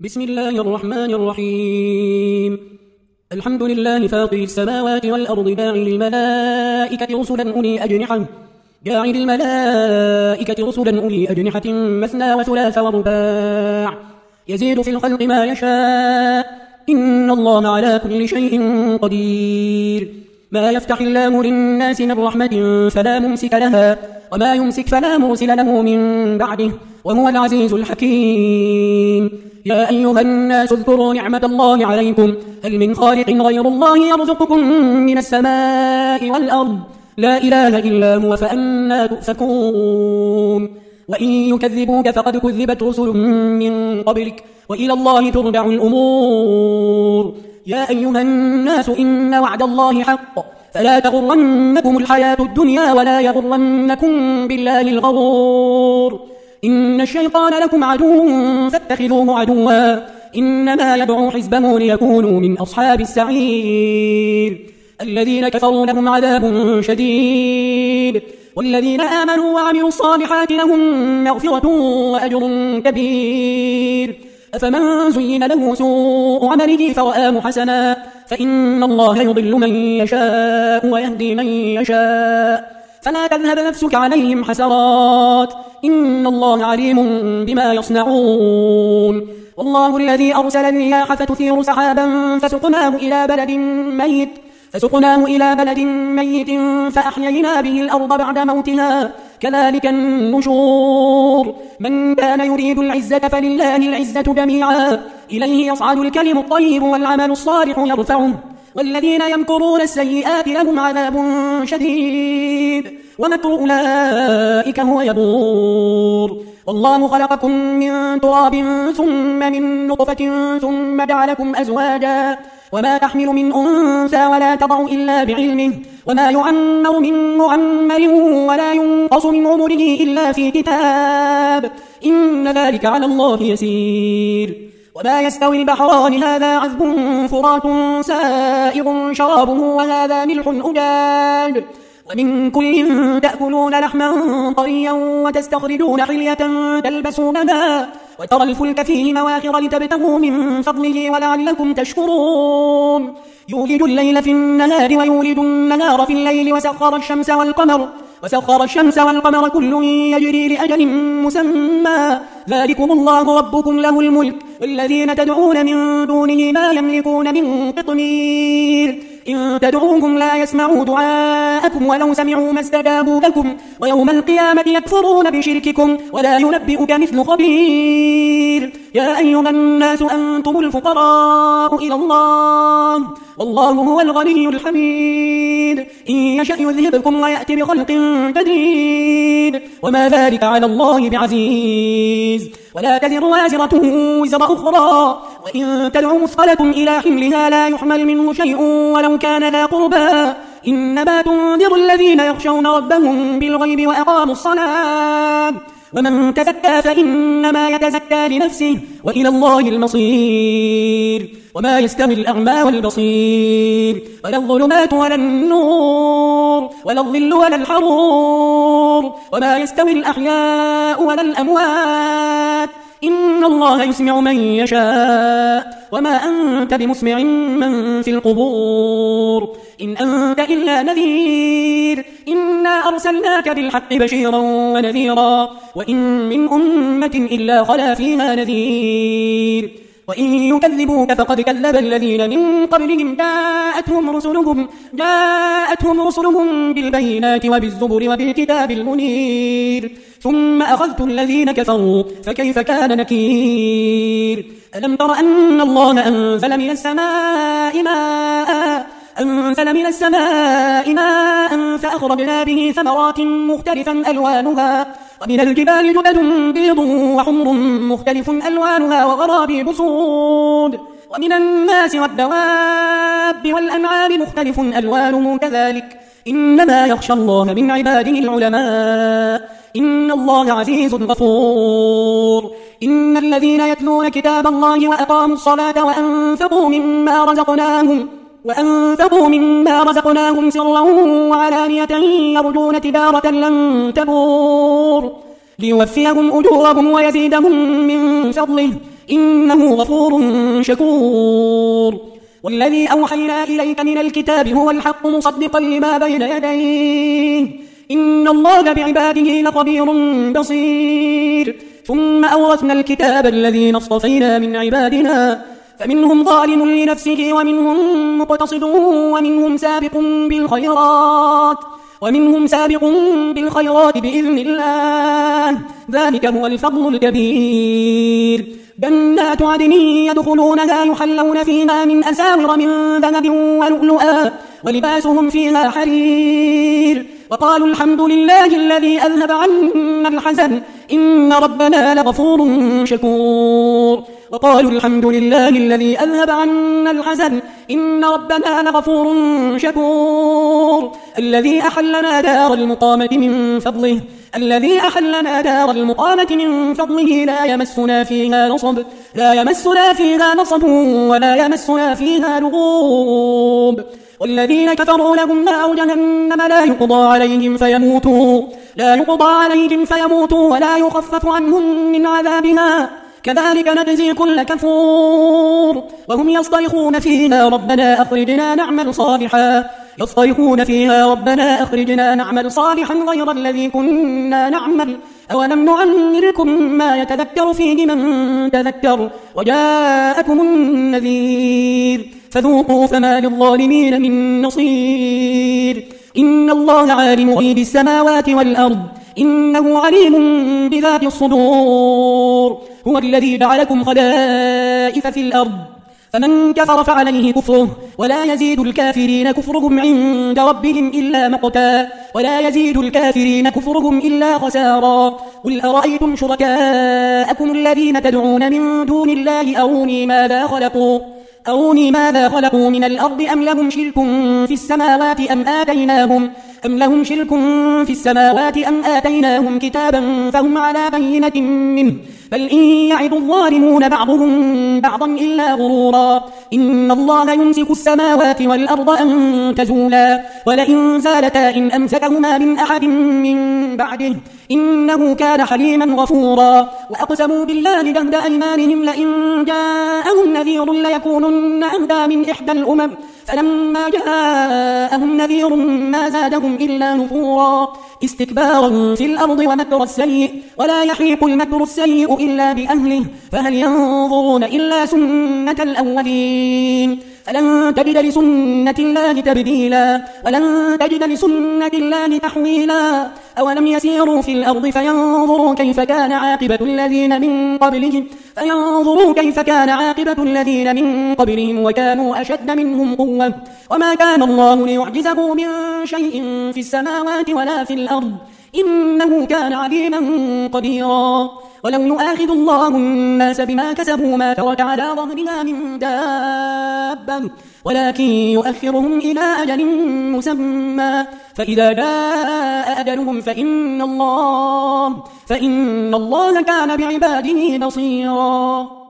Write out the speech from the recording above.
بسم الله الرحمن الرحيم. الحمد لله فاطر السماوات والأرض جاعل الملائكة رسلا أولي أجنحة مثنى وثلاث ورباع يزيد في الخلق ما يشاء إن الله على كل شيء قدير. ما يفتح الله للناس من رحمة فلا ممسك لها وما يمسك فلا مرسل له من بعده وهو العزيز الحكيم. يا أيها الناس اذكروا نعمة الله عليكم هل من خالق غير الله يرزقكم من السماء والأرض لا إله إلا هو فأنى تؤفكون. وإن يكذبوك فقد كذبت رسل من قبلك وإلى الله ترجع الأمور. يا أيها الناس إن وعد الله حق فلا تغرنكم الحياة الدنيا ولا يغرنكم بالله الغرور. إن الشيطان لكم عدو فاتخذوه عدوا إنما يدعو حزبه ليكونوا من أصحاب السعير. الذين كفروا لهم عذاب شديد والذين آمنوا وعملوا الصالحات لهم مغفرة وأجر كبير. أفمن زين له سوء عمله فرآه حسنا فإن الله يضل من يشاء ويهدي من يشاء فلا تذهب نفسك عليهم حسرات إن الله عليم بما يصنعون. والله الذي أرسل الرياح فتثير سحابا فسقناه إلى بلد ميت فأحيينا به الأرض بعد موتها كذلك النشور. من كان يريد العزة فلله العزة جميعا إليه يصعد الكلم الطيب والعمل الصالح يرفعه والذين يمكرون السيئات لهم عذاب شديد ومكر أولئك هو يبور. والله خلقكم من تراب ثم من نطفة ثم جعلكم أزواجا وما تحمل من أنثى ولا تضع إلا بعلمه وما يعمر من معمر ولا ينقص من عمره إلا في كتاب إن ذلك على الله يسير. وما يستوي البحران هذا عذب فرات سائغ شرابه وهذا ملح أجاج ومن كل تأكلون لحما طريا وتستخرجون حلية تلبسونها وترى الفلك فيه مواخر لتبتغوا من فضله ولعلكم تشكرون. يولد الليل في النهار ويولد النهار في الليل وسخر الشمس والقمر كل يجري لأجل مسمى ذلكم الله ربكم له الملك والذين تدعون من دونه ما يملكون من قطمير. إن تدعوهم لا يسمعوا دعاءكم ولو سمعوا ما استجابوا لكم ويوم القيامة يكفرون بشرككم ولا ينبئك مثل خبير. يا أيها الناس أنتم الفقراء إلى الله والله هو الغني الحميد. إن يشأ يذهبكم ويأتي بخلق جديد وما ذلك على الله بعزيز. ولا تزر وازرة وزر أخرى وإن تدعو مثقلة إلى حملها لا يحمل منه شيء ولو كان ذا قربى إنما تنذر الذين يخشون ربهم بالغيب وأقاموا الصلاة ومن تزكى فإنما يتزكى لنفسه وإلى الله المصير. وما يستوي الأعمى والبصير ولا الظلمات ولا النور ولا الظل ولا الحرور وما يستوي الأحياء ولا الأموات إن الله يسمع من يشاء وما أنت بمسمع من في القبور إن أنت إلا نذير إنا أرسلناك بالحق بشيرا ونذيرا وإن من أمة إلا خلا فيها نذير. وإن يكذبوك فقد كذب الذين من قبلهم جاءتهم رسلهم بالبينات وبالزبر وبالكتاب المنير ثم أخذت الذين كفروا فكيف كان نكير. ألم تر أن الله أنزل من السماء ماء فأخرجنا به ثمرات مختلفا ألوانها ومن الجبال جدد بيض وحمر مختلف ألوانها وغرابيب سود ومن الناس والدواب والأنعام مختلف ألوانه كذلك إنما يخشى الله من عباده العلماء إن الله عزيز غفور. إن الذين يتلون كتاب الله وأقاموا الصلاة وأنفقوا مما رزقناهم سرا وعلانية يرجون تجارة لن تبور ليوفيهم أجورهم ويزيدهم من فضله إنه غفور شكور. والذي أوحينا إليك من الكتاب هو الحق مصدقا لما بين يديه إن الله بعباده لخبير بصير. ثم أورثنا الكتاب الذين اصطفينا من عبادنا فمنهم ظالم لنفسه ومنهم مقتصد ومنهم سابق بالخيرات بإذن الله ذلك هو الفضل الكبير. جنات عدن يدخلونها يحلون فيها من أساور من ذهب ولؤلؤا ولباسهم فيها حرير وقالوا الحمد لله الذي أذهب عنا الحزن إن ربنا لغفور شكور. وقالوا الحمد لله الذي أذهب عنا الحزن إن ربنا لغفور شكور. الذي أحلنا دار المقامة من فضله لا يمسنا فيها نصب ولا يمسنا فيها لغوب. والذين كفروا لهم نار جهنم لا يقضى عليهم فيموتوا ولا يخفف عنهم من عذابها كذلك نجزي كل كفور. وهم يصطرخون فيها ربنا أخرجنا نعمل صالحا غير الذي كنا نعمل أولم نعمركم ما يتذكر فيه من تذكر وجاءكم النذير فذوقوا فما للظالمين من نصير. إن الله عالم غيب السماوات والأرض إنه عليم بذات الصدور. هو الذي جعلكم خلائف في الأرض فمن كفر فعليه كفره ولا يزيد الكافرين كفرهم عند ربهم إلا مقتا ولا يزيد الكافرين كفرهم إلا خسارا. قل أرأيتم شركاءكم الذين تدعون من دون الله أروني ماذا خلقوا من الأرض أم لهم شرك في السماوات أم آتيناهم كتابا فهم على بينة منه بل إن يعد الظالمون بعضهم بعضا إلا غرورا. إن الله يمسك السماوات والأرض أن تزولا ولئن زالتا إن أمسكهما من أحد من بعده إنه كان حليما غفورا. وأقسموا بالله جهد أيمانهم لئن جاءهم نذير ليكونن أهدى من إحدى الأمم فلما جاءهم نذير ما زادهم إلا نفورا استكبارا في الأرض ومكر السيء ولا يحيق المكر السيء إلا بأهله فهل ينظرون إلا سنة الأولين فلن تجد لسنة الله تبديلا ولن تجد لسنة الله تحويلا. أولم يسيروا في الأرض فينظروا كيف كان عاقبة الذين من قبلهم وكانوا أشد منهم قوة وما كان الله ليعجزه من شيء في السماوات ولا في الأرض إنه كان عليما قديرا. ولو يؤاخذ الله الناس بما كسبوا ما ترك على ظهرها من دابة ولكن يؤخرهم إلى أجل مسمى فإذا جاء أجلهم فإن الله كان بعباده بصيرا.